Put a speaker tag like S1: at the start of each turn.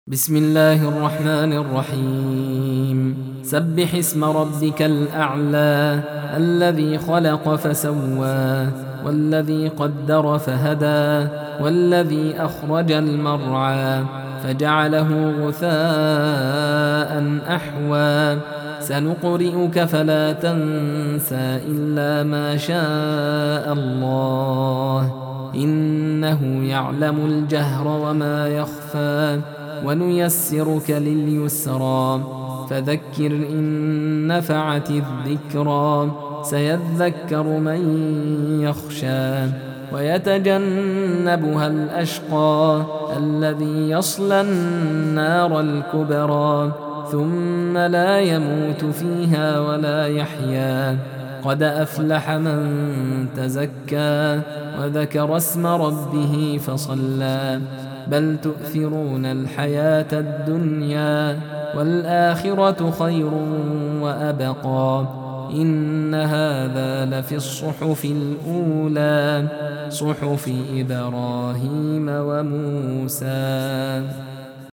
S1: بسم الله الرحمن الرحيم. سبح اسم ربك الأعلى الذي خلق فسوى والذي قدر فهدى والذي أخرج المرعى فجعله غثاء أحوى سنقرئك فلا تنسى إلا ما شاء الله إنه يعلم الجهر وما يخفى ونيسرك لليسرى فذكر إن نفعت الذكرى سيذكر من يخشى ويتجنبها الأشقى الذي يصلى النار الكبرى ثم لا يموت فيها ولا يحيا قد أفلح من تزكى وذكر اسم ربه فصلى بل تؤثرون الحياة الدنيا والآخرة خير وأبقى إن هذا لفي الصحف الأولى صحف إبراهيم وموسى.